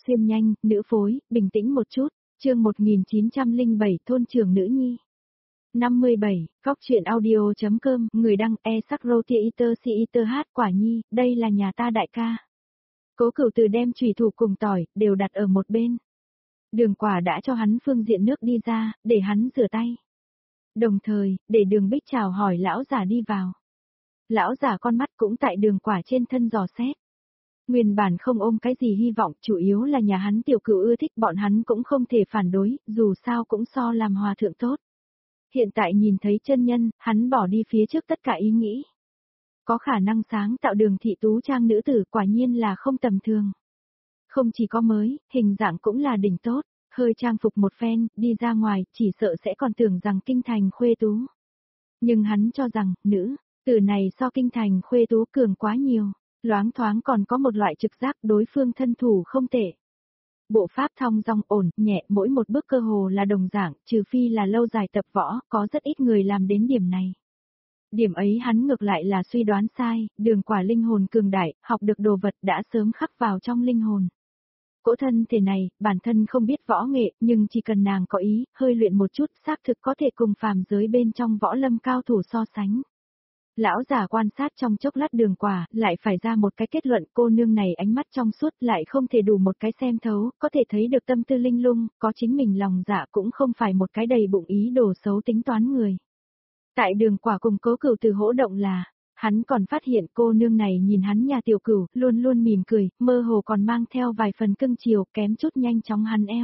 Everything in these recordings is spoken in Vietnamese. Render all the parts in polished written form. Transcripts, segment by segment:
xuyên nhanh, nữ phối, bình tĩnh một chút, chương 1907 thôn trưởng nữ nhi. 57, Góc truyện audio.com, người đăng e-sắc-rô-tia-iter-si-iter-hát quả nhi, đây là nhà ta đại ca. Cố Cửu Từ đem chùy thủ cùng tỏi, đều đặt ở một bên. Đường Quả đã cho hắn phương diện nước đi ra, để hắn rửa tay. Đồng thời, để Đường Bích chào hỏi lão giả đi vào. Lão giả con mắt cũng tại Đường Quả trên thân dò xét. Nguyên bản không ôm cái gì hy vọng, chủ yếu là nhà hắn tiểu cửu ưa thích bọn hắn cũng không thể phản đối, dù sao cũng so làm hòa thượng tốt. Hiện tại nhìn thấy chân nhân, hắn bỏ đi phía trước tất cả ý nghĩ. Có khả năng sáng tạo Đường thị tú trang nữ tử quả nhiên là không tầm thường. Không chỉ có mới, hình dạng cũng là đỉnh tốt, hơi trang phục một phen, đi ra ngoài, chỉ sợ sẽ còn tưởng rằng kinh thành khuê tú. Nhưng hắn cho rằng, nữ, từ này so kinh thành khuê tú cường quá nhiều, loáng thoáng còn có một loại trực giác đối phương thân thủ không tệ. Bộ pháp thong dong ổn, nhẹ, mỗi một bước cơ hồ là đồng dạng, trừ phi là lâu dài tập võ, có rất ít người làm đến điểm này. Điểm ấy hắn ngược lại là suy đoán sai, Đường Quả linh hồn cường đại, học được đồ vật đã sớm khắc vào trong linh hồn. Cỗ thân thể này, bản thân không biết võ nghệ, nhưng chỉ cần nàng có ý, hơi luyện một chút, xác thực có thể cùng phàm giới bên trong võ lâm cao thủ so sánh. Lão già quan sát trong chốc lát Đường Quả, lại phải ra một cái kết luận, cô nương này ánh mắt trong suốt lại không thể đủ một cái xem thấu, có thể thấy được tâm tư linh lung, có chính mình lòng dạ cũng không phải một cái đầy bụng ý đồ xấu tính toán người. Tại Đường Quả cùng Cố Cửu Từ hỗ động là, hắn còn phát hiện cô nương này nhìn hắn nhà tiểu cửu, luôn luôn mỉm cười, mơ hồ còn mang theo vài phần cưng chiều, kém chút nhanh chóng hắn eo.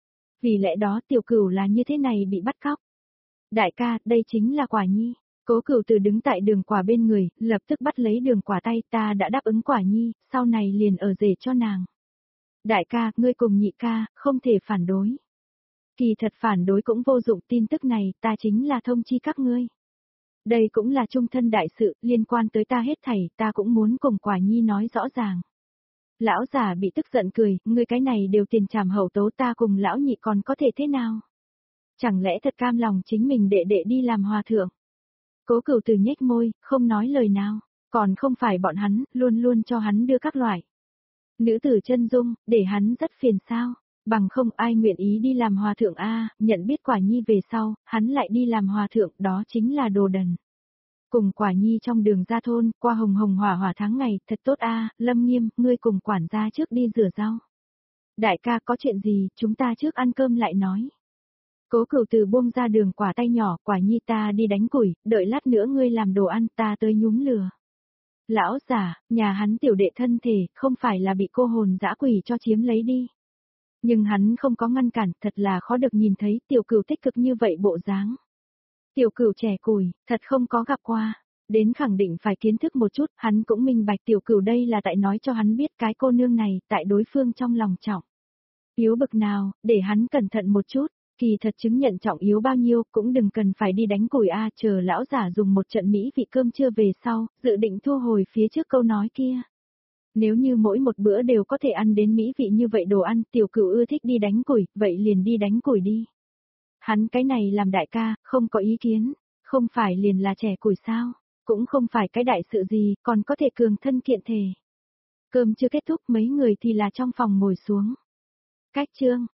Vì lẽ đó tiểu cửu là như thế này bị bắt cóc. Đại ca, đây chính là Quả nhi. Cố Cửu Từ đứng tại Đường Quả bên người, lập tức bắt lấy Đường Quả tay, ta đã đáp ứng Quả nhi, sau này liền ở rể cho nàng. Đại ca, ngươi cùng nhị ca, không thể phản đối. Kỳ thật phản đối cũng vô dụng, tin tức này, ta chính là thông chi các ngươi. Đây cũng là trung thân đại sự, liên quan tới ta hết thảy, ta cũng muốn cùng Quả nhi nói rõ ràng. Lão già bị tức giận cười, ngươi cái này đều tiền trảm hậu tố, ta cùng lão nhị còn có thể thế nào? Chẳng lẽ thật cam lòng chính mình đệ đệ đi làm hòa thượng? Cố Cửu Từ nhếch môi, không nói lời nào, còn không phải bọn hắn, luôn luôn cho hắn đưa các loại. Nữ tử chân dung, để hắn rất phiền sao, bằng không ai nguyện ý đi làm hòa thượng a, nhận biết Quả nhi về sau, hắn lại đi làm hòa thượng, đó chính là đồ đần. Cùng Quả nhi trong đường ra thôn, qua hồng hồng hỏa hỏa tháng ngày, thật tốt a, Lâm Nghiêm, ngươi cùng quản gia trước đi rửa rau. Đại ca có chuyện gì, chúng ta trước ăn cơm lại nói. Cố Cửu Từ buông ra Đường Quả tay nhỏ, Quả nhi ta đi đánh củi, đợi lát nữa ngươi làm đồ ăn, ta tới nhúm lửa. Lão giả, nhà hắn tiểu đệ thân thể, không phải là bị cô hồn dã quỷ cho chiếm lấy đi. Nhưng hắn không có ngăn cản, thật là khó được nhìn thấy tiểu cửu tích cực như vậy bộ dáng. Tiểu cửu trẻ củi, thật không có gặp qua. Đến khẳng định phải kiến thức một chút, hắn cũng minh bạch tiểu cửu đây là tại nói cho hắn biết cái cô nương này, tại đối phương trong lòng trọng. Yếu bực nào, để hắn cẩn thận một chút. Kỳ thật chứng nhận trọng yếu bao nhiêu, cũng đừng cần phải đi đánh củi a, chờ lão giả dùng một trận mỹ vị cơm trưa về sau, dự định thu hồi phía trước câu nói kia. Nếu như mỗi một bữa đều có thể ăn đến mỹ vị như vậy đồ ăn, tiểu cửu ưa thích đi đánh củi, vậy liền đi đánh củi đi. Hắn cái này làm đại ca, không có ý kiến, không phải liền là trẻ củi sao, cũng không phải cái đại sự gì, còn có thể cường thân kiện thể. Cơm chưa kết thúc mấy người thì là trong phòng ngồi xuống. Cách chương